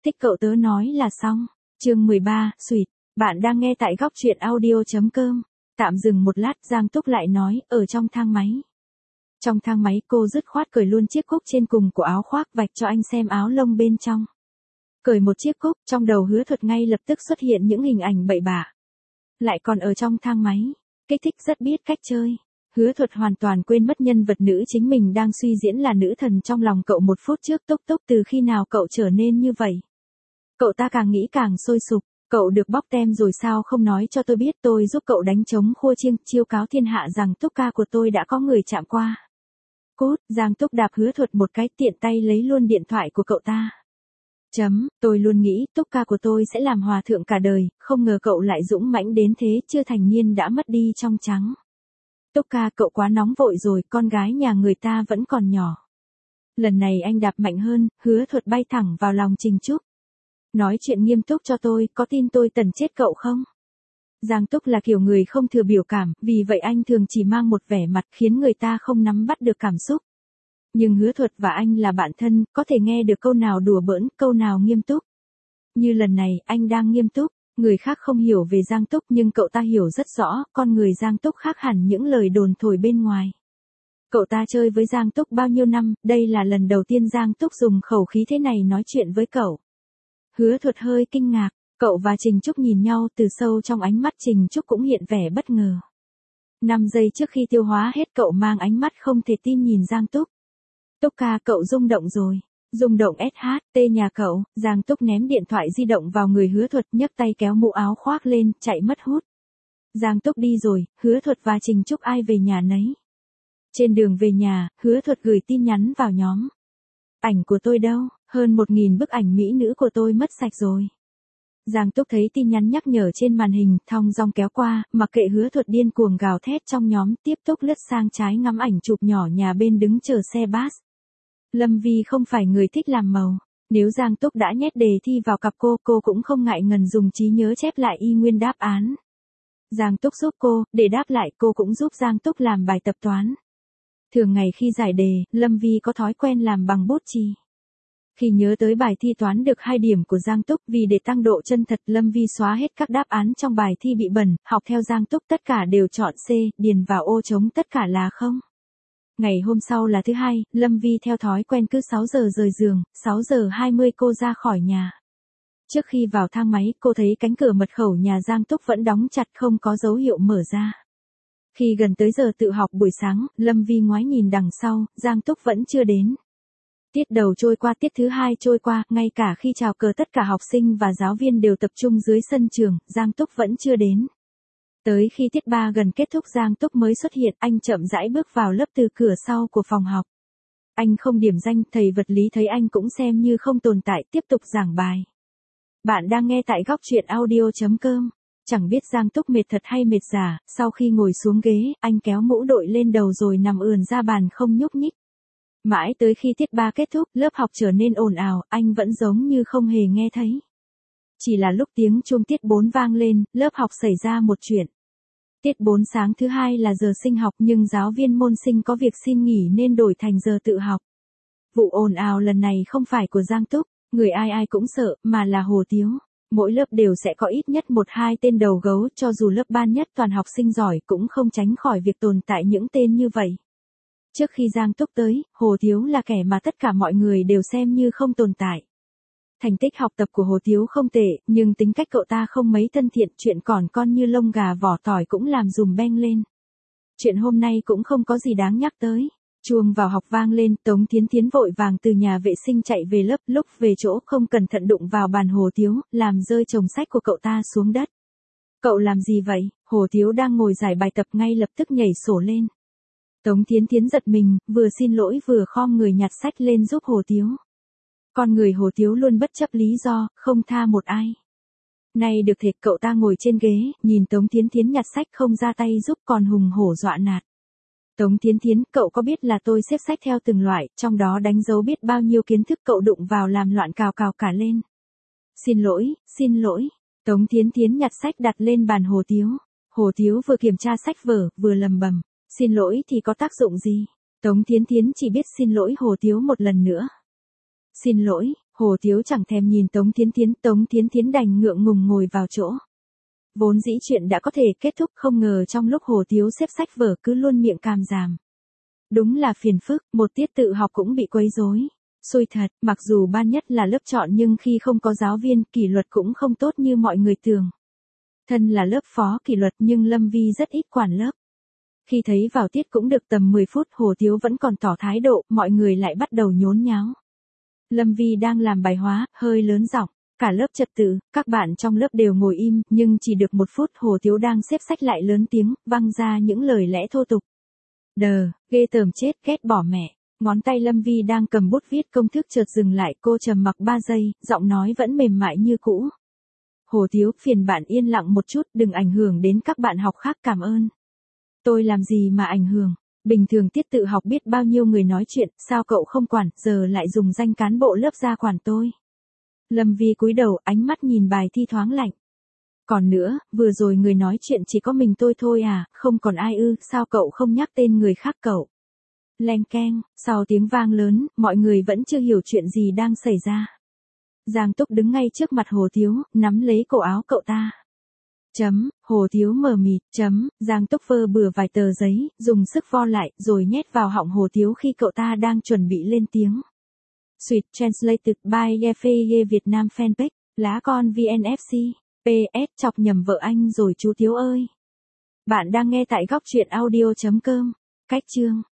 Thích cậu tớ nói là xong. Chương 13, Sweet. Bạn đang nghe tại góc truyện audio.com. Tạm dừng một lát, Giang Túc lại nói, ở trong thang máy. Trong thang máy cô dứt khoát cởi luôn chiếc cúc trên cùng của áo khoác, vạch cho anh xem áo lông bên trong. Cởi một chiếc cúc, trong đầu Hứa Thuật ngay lập tức xuất hiện những hình ảnh bậy bạ. Lại còn ở trong thang máy, kích thích rất biết cách chơi. Hứa Thuật hoàn toàn quên mất nhân vật nữ chính mình đang suy diễn là nữ thần trong lòng cậu một phút trước. Túc Túc, từ khi nào cậu trở nên như vậy? Cậu ta càng nghĩ càng sôi sục. Cậu được bóc tem rồi sao không nói cho tôi biết, tôi giúp cậu đánh trống khua chiêng, chiêu cáo thiên hạ rằng Túc ca của tôi đã có người chạm qua. Cút, Giang Túc đạp Hứa Thuật một cái, tiện tay lấy luôn điện thoại của cậu ta. Tôi luôn nghĩ Túc ca của tôi sẽ làm hòa thượng cả đời, không ngờ cậu lại dũng mãnh đến thế, chưa thành niên đã mất đi trong trắng. Túc ca, cậu quá nóng vội rồi, con gái nhà người ta vẫn còn nhỏ. Lần này anh đạp mạnh hơn, Hứa Thuật bay thẳng vào lòng Trình Trúc. Nói chuyện nghiêm túc cho tôi, có tin tôi tần chết cậu không? Giang Túc là kiểu người không thừa biểu cảm, vì vậy anh thường chỉ mang một vẻ mặt khiến người ta không nắm bắt được cảm xúc. Nhưng Hứa Thuật và anh là bạn thân, có thể nghe được câu nào đùa bỡn, câu nào nghiêm túc. Như lần này, anh đang nghiêm túc. Người khác không hiểu về Giang Túc nhưng cậu ta hiểu rất rõ, con người Giang Túc khác hẳn những lời đồn thổi bên ngoài. Cậu ta chơi với Giang Túc bao nhiêu năm, đây là lần đầu tiên Giang Túc dùng khẩu khí thế này nói chuyện với cậu. Hứa Thuật hơi kinh ngạc, cậu và Trình Trúc nhìn nhau, từ sâu trong ánh mắt Trình Trúc cũng hiện vẻ bất ngờ. 5 giây trước khi tiêu hóa hết, cậu mang ánh mắt không thể tin nhìn Giang Túc. Túc ca, cậu rung động rồi. Rung động SHT nhà cậu. Giang Túc ném điện thoại di động vào người Hứa Thuật, nhấc tay kéo mũ áo khoác lên, chạy mất hút. Giang Túc đi rồi, Hứa Thuật và Trình Trúc ai về nhà nấy. Trên đường về nhà, Hứa Thuật gửi tin nhắn vào nhóm. Ảnh của tôi đâu, hơn 1000 bức ảnh mỹ nữ của tôi mất sạch rồi. Giang Túc thấy tin nhắn nhắc nhở trên màn hình, thong dong kéo qua, mặc kệ Hứa Thuật điên cuồng gào thét trong nhóm, tiếp tục lướt sang trái ngắm ảnh chụp nhỏ nhà bên đứng chờ xe bus. Lâm Vi không phải người thích làm màu. Nếu Giang Túc đã nhét đề thi vào cặp cô cũng không ngại ngần dùng trí nhớ chép lại y nguyên đáp án. Giang Túc giúp cô, để đáp lại cô cũng giúp Giang Túc làm bài tập toán. Thường ngày khi giải đề, Lâm Vi có thói quen làm bằng bút chì. Khi nhớ tới bài thi toán được 2 điểm của Giang Túc, vì để tăng độ chân thật, Lâm Vi xóa hết các đáp án trong bài thi bị bẩn, học theo Giang Túc tất cả đều chọn C, điền vào ô trống tất cả là không. Ngày hôm sau là thứ Hai, Lâm Vi theo thói quen cứ 6 giờ rời giường, 6 giờ 20 cô ra khỏi nhà. Trước khi vào thang máy, cô thấy cánh cửa mật khẩu nhà Giang Túc vẫn đóng chặt, không có dấu hiệu mở ra. Khi gần tới giờ tự học buổi sáng, Lâm Vi ngoái nhìn đằng sau, Giang Túc vẫn chưa đến. Tiết đầu trôi qua, tiết thứ Hai trôi qua, ngay cả khi chào cờ tất cả học sinh và giáo viên đều tập trung dưới sân trường, Giang Túc vẫn chưa đến. Tới khi tiết 3 gần kết thúc, Giang Túc mới xuất hiện, anh chậm rãi bước vào lớp từ cửa sau của phòng học. Anh không điểm danh, thầy vật lý thấy anh cũng xem như không tồn tại, tiếp tục giảng bài. Bạn đang nghe tại góc truyện audio.com. Chẳng biết Giang Túc mệt thật hay mệt giả, sau khi ngồi xuống ghế, anh kéo mũ đội lên đầu rồi nằm ườn ra bàn không nhúc nhích. Mãi tới khi tiết 3 kết thúc, lớp học trở nên ồn ào, anh vẫn giống như không hề nghe thấy. Chỉ là lúc tiếng chuông tiết 4 vang lên, lớp học xảy ra một chuyện. Tiết 4 sáng thứ Hai là giờ sinh học nhưng giáo viên môn sinh có việc xin nghỉ nên đổi thành giờ tự học. Vụ ồn ào lần này không phải của Giang Túc, người ai ai cũng sợ, mà là Hồ Tiếu. Mỗi lớp đều sẽ có ít nhất 1-2 tên đầu gấu, cho dù lớp ban nhất toàn học sinh giỏi cũng không tránh khỏi việc tồn tại những tên như vậy. Trước khi Giang Túc tới, Hồ Tiếu là kẻ mà tất cả mọi người đều xem như không tồn tại. Thành tích học tập của Hồ Tiếu không tệ, nhưng tính cách cậu ta không mấy thân thiện, chuyện còn con như lông gà vỏ tỏi cũng làm dùm beng lên. Chuyện hôm nay cũng không có gì đáng nhắc tới. Chuông vào học vang lên, Tống Thiến Thiến vội vàng từ nhà vệ sinh chạy về lớp, lúc về chỗ không cẩn thận đụng vào bàn Hồ Tiếu, làm rơi chồng sách của cậu ta xuống đất. Cậu làm gì vậy? Hồ Tiếu đang ngồi giải bài tập ngay lập tức nhảy sổ lên. Tống Thiến Thiến giật mình, vừa xin lỗi vừa khom người nhặt sách lên giúp Hồ Tiếu. Con người Hồ Tiếu luôn bất chấp lý do, không tha một ai. Nay được thiệt, cậu ta ngồi trên ghế, nhìn Tống Thiến Thiến nhặt sách không ra tay giúp còn hùng hổ dọa nạt. Tống Thiến Thiến, cậu có biết là tôi xếp sách theo từng loại, trong đó đánh dấu biết bao nhiêu kiến thức, cậu đụng vào làm loạn cào cả lên. Xin lỗi. Tống Thiến Thiến nhặt sách đặt lên bàn Hồ Tiếu. Hồ Tiếu vừa kiểm tra sách vở, vừa lầm bầm. Xin lỗi thì có tác dụng gì? Tống Thiến Thiến chỉ biết xin lỗi Hồ Tiếu một lần nữa. Xin lỗi, Hồ Thiếu chẳng thèm nhìn Tống Thiến Thiến đành ngượng ngùng ngồi vào chỗ. Vốn dĩ chuyện đã có thể kết thúc, không ngờ trong lúc Hồ Thiếu xếp sách vở cứ luôn miệng càm ràm. Đúng là phiền phức, một tiết tự học cũng bị quấy rối. Xui thật, mặc dù ban nhất là lớp chọn nhưng khi không có giáo viên, kỷ luật cũng không tốt như mọi người tưởng. Thân là lớp phó kỷ luật nhưng Lâm Vi rất ít quản lớp. Khi thấy vào tiết cũng được tầm 10 phút Hồ Thiếu vẫn còn tỏ thái độ, mọi người lại bắt đầu nhốn nháo. Lâm Vi đang làm bài hóa, hơi lớn giọng, cả lớp trật tự, các bạn trong lớp đều ngồi im, nhưng chỉ được 1 phút Hồ Thiếu đang xếp sách lại lớn tiếng, văng ra những lời lẽ thô tục. Đờ, ghê tởm chết, ghét bỏ mẹ. Ngón tay Lâm Vi đang cầm bút viết công thức chợt dừng lại, cô trầm mặc 3 giây, giọng nói vẫn mềm mại như cũ. Hồ Thiếu, phiền bạn yên lặng một chút, đừng ảnh hưởng đến các bạn học khác, cảm ơn. Tôi làm gì mà ảnh hưởng? Bình thường tiết tự học biết bao nhiêu người nói chuyện, sao cậu không quản, giờ lại dùng danh cán bộ lớp ra quản tôi. Lâm Vi cúi đầu, ánh mắt nhìn bài thi thoáng lạnh. Còn nữa, vừa rồi người nói chuyện chỉ có mình tôi thôi à, không còn ai ư, sao cậu không nhắc tên người khác cậu? Leng keng, sau tiếng vang lớn, mọi người vẫn chưa hiểu chuyện gì đang xảy ra. Giang Túc đứng ngay trước mặt Hồ Thiếu, nắm lấy cổ áo cậu ta. Hồ Thiếu mờ mịt, Giang Túc vơ bừa vài tờ giấy, dùng sức vo lại, rồi nhét vào họng Hồ Thiếu khi cậu ta đang chuẩn bị lên tiếng. Sweet translated by Yefeye Việt Nam fanpage, lá con VNFC, PS chọc nhầm vợ anh rồi chú Thiếu ơi. Bạn đang nghe tại góc truyện audio.com, cách chương.